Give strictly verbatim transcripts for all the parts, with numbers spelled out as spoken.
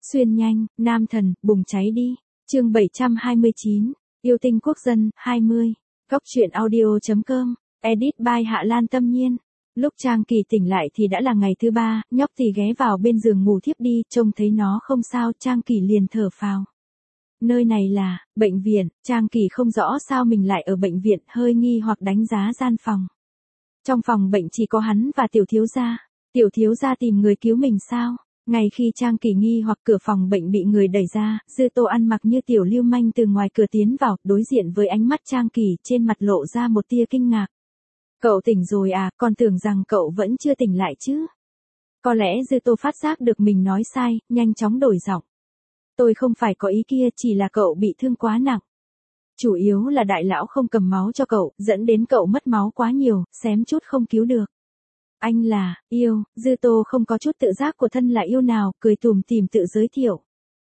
Xuyên nhanh, nam thần, bùng cháy đi. Chương bảy trăm hai mươi chín, yêu tinh quốc dân, hai mươi. Góc truyện audio.com, edit by Hạ Lan Tâm Nhiên. Lúc Trang Kỳ tỉnh lại thì đã là ngày thứ ba, nhóc thì ghé vào bên giường ngủ thiếp đi, trông thấy nó không sao, Trang Kỳ liền thở phào. Nơi này là bệnh viện, Trang Kỳ không rõ sao mình lại ở bệnh viện, hơi nghi hoặc đánh giá gian phòng. Trong phòng bệnh chỉ có hắn và tiểu thiếu gia. Tiểu thiếu gia tìm người cứu mình sao? Ngay khi Trang Kỳ nghi hoặc cửa phòng bệnh bị người đẩy ra, Dư Tô ăn mặc như tiểu lưu manh từ ngoài cửa tiến vào, đối diện với ánh mắt Trang Kỳ, trên mặt lộ ra một tia kinh ngạc. Cậu tỉnh rồi à, còn tưởng rằng cậu vẫn chưa tỉnh lại chứ. Có lẽ Dư Tô phát giác được mình nói sai, nhanh chóng đổi giọng. Tôi không phải có ý kia, chỉ là cậu bị thương quá nặng. Chủ yếu là đại lão không cầm máu cho cậu, dẫn đến cậu mất máu quá nhiều, xém chút không cứu được. Anh là, yêu, Dư Tô không có chút tự giác của thân là yêu nào, cười tủm tỉm tự giới thiệu.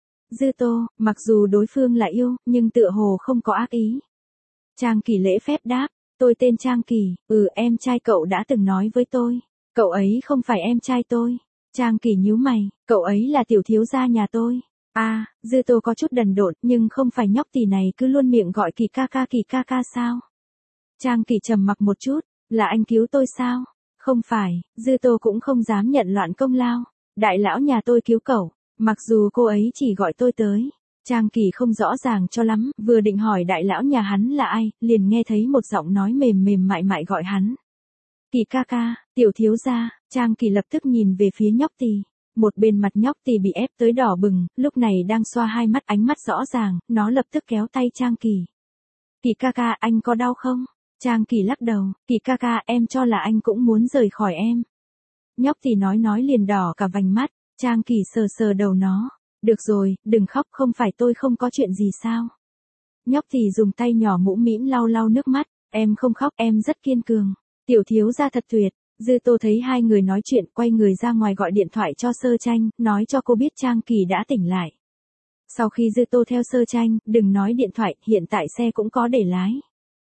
Dư Tô, mặc dù đối phương là yêu, nhưng tựa hồ không có ác ý. Trang Kỳ lễ phép đáp, tôi tên Trang Kỳ, ừ em trai cậu đã từng nói với tôi. Cậu ấy không phải em trai tôi. Trang Kỳ nhíu mày, cậu ấy là tiểu thiếu gia nhà tôi. À, Dư Tô có chút đần độn, nhưng không phải nhóc tỳ này cứ luôn miệng gọi Kỳ ca ca Kỳ ca ca sao? Trang Kỳ trầm mặc một chút, là anh cứu tôi sao? Không phải, Dư Tô cũng không dám nhận loạn công lao. Đại lão nhà tôi cứu cậu, mặc dù cô ấy chỉ gọi tôi tới. Trang Kỳ không rõ ràng cho lắm, vừa định hỏi đại lão nhà hắn là ai, liền nghe thấy một giọng nói mềm mềm mại mại gọi hắn. Kỳ ca ca, tiểu thiếu gia. Trang Kỳ lập tức nhìn về phía nhóc tỳ. Một bên mặt nhóc tỳ bị ép tới đỏ bừng, lúc này đang xoa hai mắt, ánh mắt rõ ràng, nó lập tức kéo tay Trang Kỳ. Kỳ ca ca, anh có đau không? Trang Kỳ lắc đầu, Kỳ ca ca, em cho là anh cũng muốn rời khỏi em. Nhóc tỳ nói nói liền đỏ cả vành mắt. Trang Kỳ sờ sờ đầu nó. Được rồi, đừng khóc, không phải tôi không có chuyện gì sao? Nhóc tỳ dùng tay nhỏ mũm mĩm lau lau nước mắt. Em không khóc, em rất kiên cường. Tiểu thiếu gia thật tuyệt. Dư Tô thấy hai người nói chuyện, quay người ra ngoài gọi điện thoại cho Sơ Tranh, nói cho cô biết Trang Kỳ đã tỉnh lại. Sau khi Dư Tô theo Sơ Tranh, đừng nói điện thoại, hiện tại xe cũng có để lái.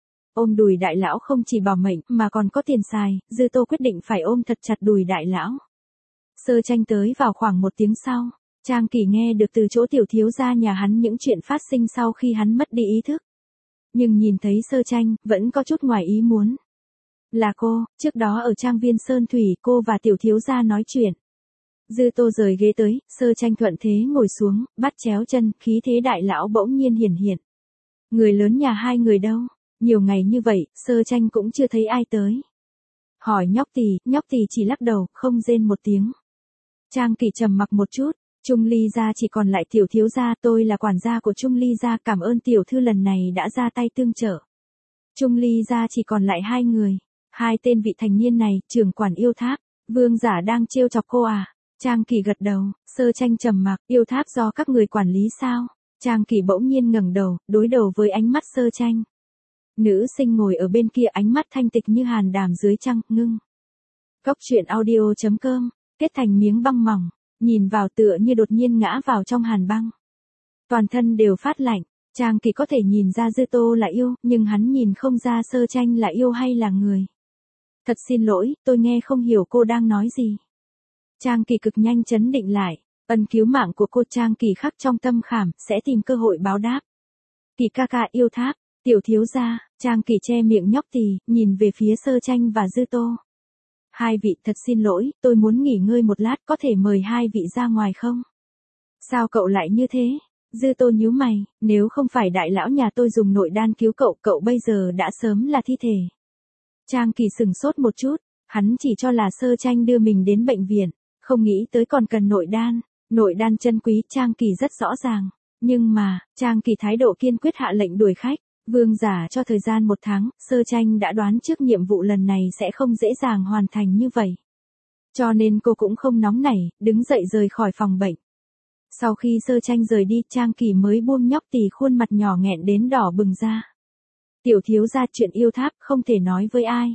Ôm đùi đại lão không chỉ bảo mệnh, mà còn có tiền xài, Dư Tô quyết định phải ôm thật chặt đùi đại lão. Sơ Tranh tới vào khoảng một tiếng sau, Trang Kỳ nghe được từ chỗ tiểu thiếu gia nhà hắn những chuyện phát sinh sau khi hắn mất đi ý thức. Nhưng nhìn thấy Sơ Tranh, vẫn có chút ngoài ý muốn. Là cô, trước đó ở trang viên Sơn Thủy, cô và tiểu thiếu gia nói chuyện. Dư Tô rời ghế tới, Sơ Tranh thuận thế ngồi xuống, bắt chéo chân, khí thế đại lão bỗng nhiên hiển hiện. Người lớn nhà hai người đâu? Nhiều ngày như vậy, Sơ Tranh cũng chưa thấy ai tới. Hỏi nhóc tỳ, nhóc tỳ chỉ lắc đầu, không rên một tiếng. Trang Kỳ trầm mặc một chút, Trung Ly gia chỉ còn lại tiểu thiếu gia, tôi là quản gia của Trung Ly gia, cảm ơn tiểu thư lần này đã ra tay tương trợ. Trung Ly gia chỉ còn lại hai người. Hai tên vị thành niên này, trưởng quản yêu tháp, vương giả đang trêu chọc cô à? Trang Kỳ gật đầu, Sơ Tranh trầm mặc, yêu tháp do các người quản lý sao? Trang Kỳ bỗng nhiên ngẩng đầu, đối đầu với ánh mắt Sơ Tranh. Nữ sinh ngồi ở bên kia, ánh mắt thanh tịch như hàn đàm dưới trăng, ngưng. Góc truyện audio.com, kết thành miếng băng mỏng, nhìn vào tựa như đột nhiên ngã vào trong hàn băng. Toàn thân đều phát lạnh, Trang Kỳ có thể nhìn ra Dư Tô là yêu, nhưng hắn nhìn không ra Sơ Tranh là yêu hay là người. Thật xin lỗi, tôi nghe không hiểu cô đang nói gì. Trang Kỳ cực nhanh chấn định lại, ân cứu mạng của cô Trang Kỳ khắc trong tâm khảm, sẽ tìm cơ hội báo đáp. Kỳ ca ca yêu tháp, tiểu thiếu gia, Trang Kỳ che miệng nhóc tỳ, nhìn về phía Sơ Tranh và Dư Tô. Hai vị thật xin lỗi, tôi muốn nghỉ ngơi một lát, có thể mời hai vị ra ngoài không? Sao cậu lại như thế? Dư Tô nhíu mày, nếu không phải đại lão nhà tôi dùng nội đan cứu cậu, cậu bây giờ đã sớm là thi thể. Trang Kỳ sừng sốt một chút, hắn chỉ cho là Sơ Tranh đưa mình đến bệnh viện, không nghĩ tới còn cần nội đan. Nội đan chân quý, Trang Kỳ rất rõ ràng. Nhưng mà, Trang Kỳ thái độ kiên quyết hạ lệnh đuổi khách. Vương giả cho thời gian một tháng, Sơ Tranh đã đoán trước nhiệm vụ lần này sẽ không dễ dàng hoàn thành như vậy. Cho nên cô cũng không nóng nảy, đứng dậy rời khỏi phòng bệnh. Sau khi Sơ Tranh rời đi, Trang Kỳ mới buông nhóc tỳ khuôn mặt nhỏ nghẹn đến đỏ bừng ra. Tiểu thiếu gia, chuyện yêu tháp không thể nói với ai.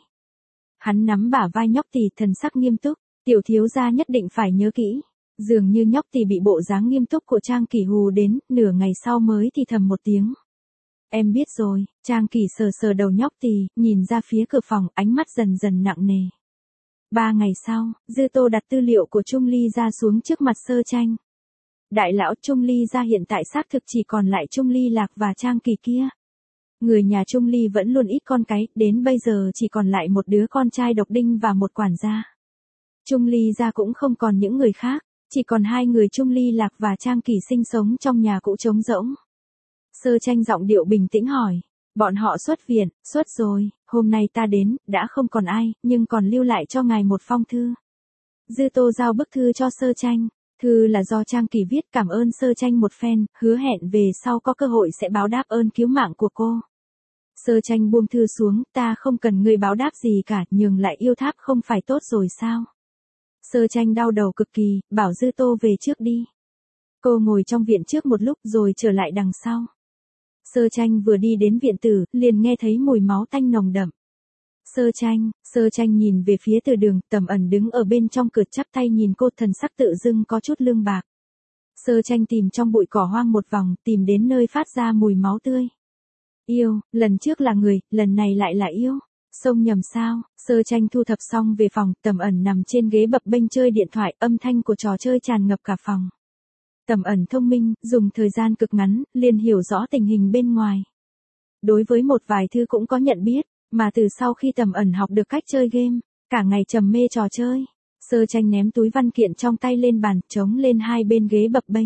Hắn nắm bả vai nhóc tỳ, thần sắc nghiêm túc. Tiểu thiếu gia nhất định phải nhớ kỹ. Dường như nhóc tỳ bị bộ dáng nghiêm túc của Trang Kỳ hù đến, nửa ngày sau mới thì thầm một tiếng. Em biết rồi. Trang Kỳ sờ sờ đầu nhóc tỳ, nhìn ra phía cửa phòng, ánh mắt dần dần nặng nề. Ba ngày sau, Dư Tô đặt tư liệu của Trung Ly ra xuống trước mặt Sơ Tranh. đại lão Trung Ly gia hiện tại xác thực chỉ còn lại Trung Ly Lạc và Trang Kỳ kia. Người nhà Trung Ly vẫn luôn ít con cái, đến bây giờ chỉ còn lại một đứa con trai độc đinh và một quản gia. Trung Ly gia cũng không còn những người khác, chỉ còn hai người Trung Ly Lạc và Trang Kỳ sinh sống trong nhà cũ trống rỗng. Sơ Tranh giọng điệu bình tĩnh hỏi, bọn họ xuất viện, xuất rồi, hôm nay ta đến, đã không còn ai, nhưng còn lưu lại cho ngài một phong thư. Dư Tô giao bức thư cho Sơ Tranh, thư là do Trang Kỳ viết cảm ơn Sơ Tranh một phen, hứa hẹn về sau có cơ hội sẽ báo đáp ơn cứu mạng của cô. Sơ Tranh buông thư xuống, ta không cần ngươi báo đáp gì cả, nhường lại yêu tháp không phải tốt rồi sao? Sơ Tranh đau đầu cực kỳ, bảo Dư Tô về trước đi. Cô ngồi trong viện trước một lúc rồi trở lại đằng sau. Sơ Tranh vừa đi đến viện tử, liền nghe thấy mùi máu tanh nồng đậm. Sơ Tranh, Sơ Tranh nhìn về phía từ đường, Tầm Ẩn đứng ở bên trong cửa chắp tay nhìn cô, thần sắc tự dưng có chút lương bạc. Sơ Tranh tìm trong bụi cỏ hoang một vòng, tìm đến nơi phát ra mùi máu tươi. Yêu, lần trước là người, lần này lại là yêu. Xông nhầm sao? Sơ Tranh thu thập xong về phòng, Tầm Ẩn nằm trên ghế bập bênh chơi điện thoại, âm thanh của trò chơi tràn ngập cả phòng. Tầm Ẩn thông minh, dùng thời gian cực ngắn, liền hiểu rõ tình hình bên ngoài. Đối với một vài thứ cũng có nhận biết, mà từ sau khi Tầm Ẩn học được cách chơi game, cả ngày trầm mê trò chơi. Sơ Tranh ném túi văn kiện trong tay lên bàn, chống lên hai bên ghế bập bênh.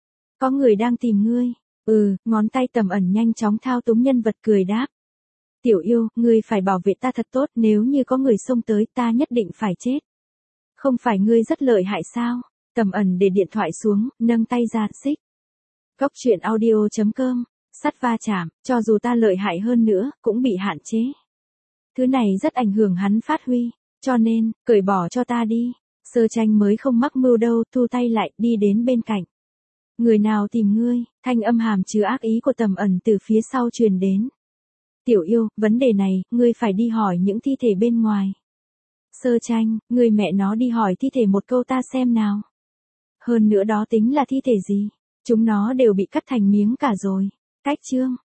Có người đang tìm ngươi. Ừ, ngón tay Tầm Ẩn nhanh chóng thao túng nhân vật cười đáp. Tiểu yêu, ngươi phải bảo vệ ta thật tốt, nếu như có người xông tới ta nhất định phải chết. Không phải ngươi rất lợi hại sao? Tầm Ẩn để điện thoại xuống, nâng tay ra, xích. Góc truyện audio chấm com, sắt va chạm, cho dù ta lợi hại hơn nữa, cũng bị hạn chế. Thứ này rất ảnh hưởng hắn phát huy, cho nên, cởi bỏ cho ta đi. Sơ Tranh mới không mắc mưu đâu, thu tay lại, đi đến bên cạnh. Người nào tìm ngươi? Thanh âm hàm chứa ác ý của Tầm Ẩn từ phía sau truyền đến. Tiểu yêu, vấn đề này, ngươi phải đi hỏi những thi thể bên ngoài. Sơ Tranh, ngươi mẹ nó đi hỏi thi thể một câu ta xem nào. Hơn nữa đó tính là thi thể gì? Chúng nó đều bị cắt thành miếng cả rồi. Cách chương.